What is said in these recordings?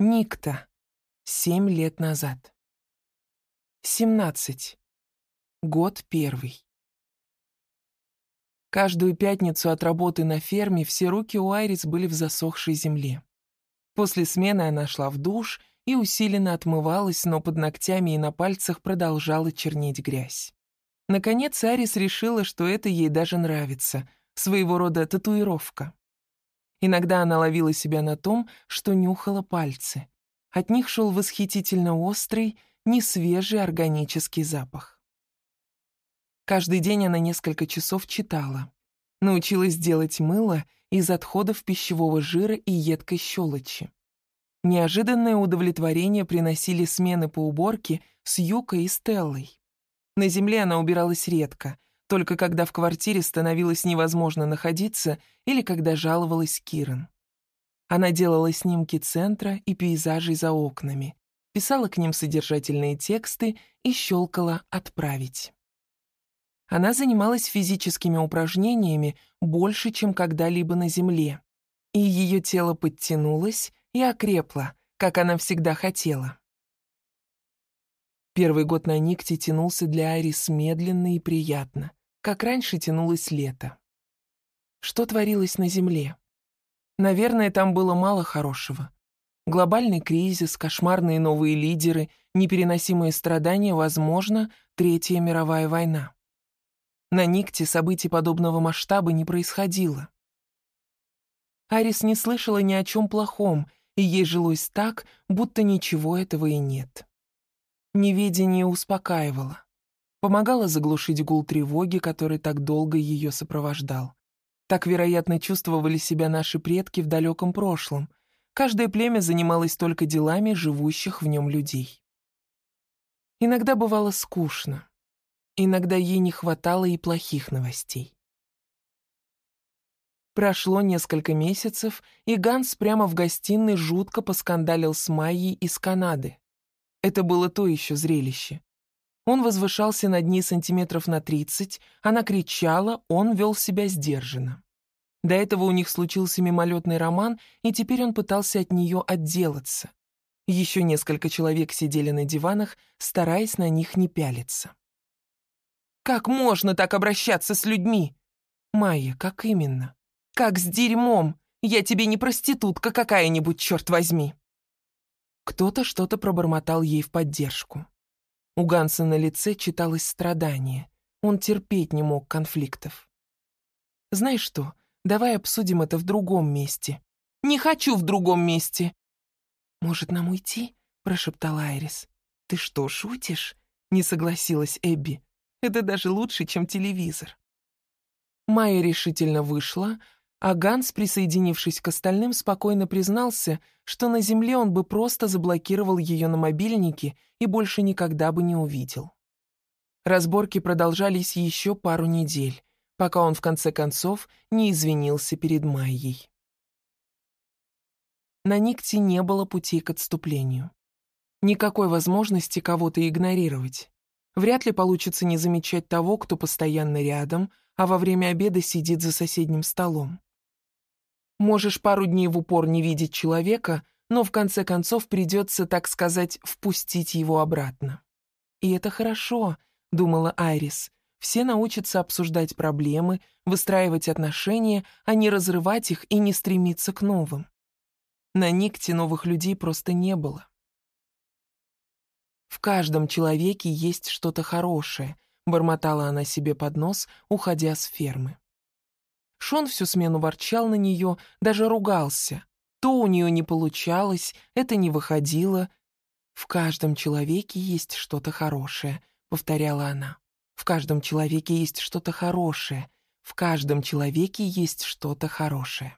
Никта. 7 лет назад. 17. Год первый. Каждую пятницу от работы на ферме все руки у Айрис были в засохшей земле. После смены она шла в душ и усиленно отмывалась, но под ногтями и на пальцах продолжала чернеть грязь. Наконец Айрис решила, что это ей даже нравится, своего рода татуировка. Иногда она ловила себя на том, что нюхала пальцы. От них шел восхитительно острый, несвежий органический запах. Каждый день она несколько часов читала. Научилась делать мыло из отходов пищевого жира и едкой щелочи. Неожиданное удовлетворение приносили смены по уборке с Юкой и Стеллой. На земле она убиралась редко, только когда в квартире становилось невозможно находиться или когда жаловалась Киран. Она делала снимки центра и пейзажей за окнами, писала к ним содержательные тексты и щелкала «Отправить». Она занималась физическими упражнениями больше, чем когда-либо на земле, и ее тело подтянулось и окрепло, как она всегда хотела. Первый год на Никте тянулся для Айрис медленно и приятно, как раньше тянулось лето. Что творилось на земле? Наверное, там было мало хорошего. Глобальный кризис, кошмарные новые лидеры, непереносимые страдания, возможно, Третья мировая война. На Никте событий подобного масштаба не происходило. Айрис не слышала ни о чем плохом, и ей жилось так, будто ничего этого и нет. Неведение успокаивало. Помогало заглушить гул тревоги, который так долго ее сопровождал. Так, вероятно, чувствовали себя наши предки в далеком прошлом. Каждое племя занималось только делами живущих в нем людей. Иногда бывало скучно. Иногда ей не хватало и плохих новостей. Прошло несколько месяцев, и Ганс прямо в гостиной жутко поскандалил с Майей из Канады. Это было то еще зрелище. Он возвышался над ней сантиметров на 30, она кричала, он вел себя сдержанно. До этого у них случился мимолетный роман, и теперь он пытался от нее отделаться. Еще несколько человек сидели на диванах, стараясь на них не пялиться. «Как можно так обращаться с людьми?» «Майя, как именно?» «Как с дерьмом! Я тебе не проститутка какая-нибудь, черт возьми!» Кто-то что-то пробормотал ей в поддержку. У Ганса на лице читалось страдание. Он терпеть не мог конфликтов. «Знаешь что, давай обсудим это в другом месте». «Не хочу в другом месте!» «Может, нам уйти?» — прошептала Айрис. «Ты что, шутишь?» — не согласилась Эбби. «Это даже лучше, чем телевизор». Майя решительно вышла, а Ганс, присоединившись к остальным, спокойно признался, что на земле он бы просто заблокировал ее на мобильнике и больше никогда бы не увидел. Разборки продолжались еще пару недель, пока он в конце концов не извинился перед Майей. На Никте не было пути к отступлению. Никакой возможности кого-то игнорировать. Вряд ли получится не замечать того, кто постоянно рядом, а во время обеда сидит за соседним столом. Можешь пару дней в упор не видеть человека, но в конце концов придется, так сказать, впустить его обратно. «И это хорошо», — думала Айрис. «Все научатся обсуждать проблемы, выстраивать отношения, а не разрывать их и не стремиться к новым». На Никте новых людей просто не было. «В каждом человеке есть что-то хорошее», — бормотала она себе под нос, уходя с фермы. Шон всю смену ворчал на нее, даже ругался. То у нее не получалось, это не выходило. «В каждом человеке есть что-то хорошее», — повторяла она. «В каждом человеке есть что-то хорошее. В каждом человеке есть что-то хорошее».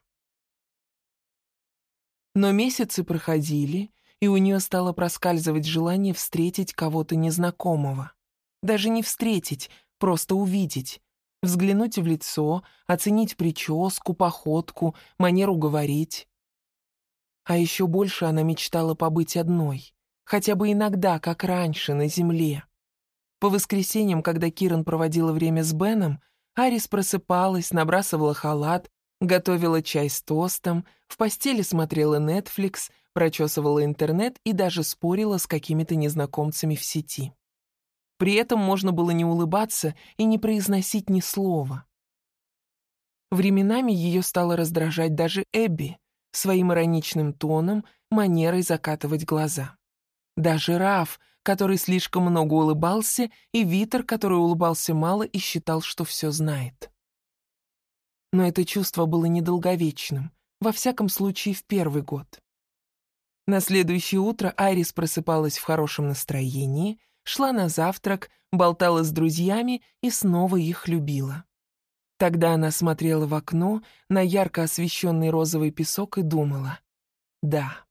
Но месяцы проходили, и у нее стало проскальзывать желание встретить кого-то незнакомого. Даже не встретить, просто увидеть. Взглянуть в лицо, оценить прическу, походку, манеру говорить. А еще больше она мечтала побыть одной, хотя бы иногда, как раньше, на земле. По воскресеньям, когда Киран проводила время с Беном, Айрис просыпалась, набрасывала халат, готовила чай с тостом, в постели смотрела Netflix, прочесывала интернет и даже спорила с какими-то незнакомцами в сети. При этом можно было не улыбаться и не произносить ни слова. Временами ее стало раздражать даже Эбби своим ироничным тоном, манерой закатывать глаза. Даже Раф, который слишком много улыбался, и Витер, который улыбался мало и считал, что все знает. Но это чувство было недолговечным, во всяком случае в первый год. На следующее утро Айрис просыпалась в хорошем настроении, шла на завтрак, болтала с друзьями и снова их любила. Тогда она смотрела в окно на ярко освещенный розовый песок и думала: да,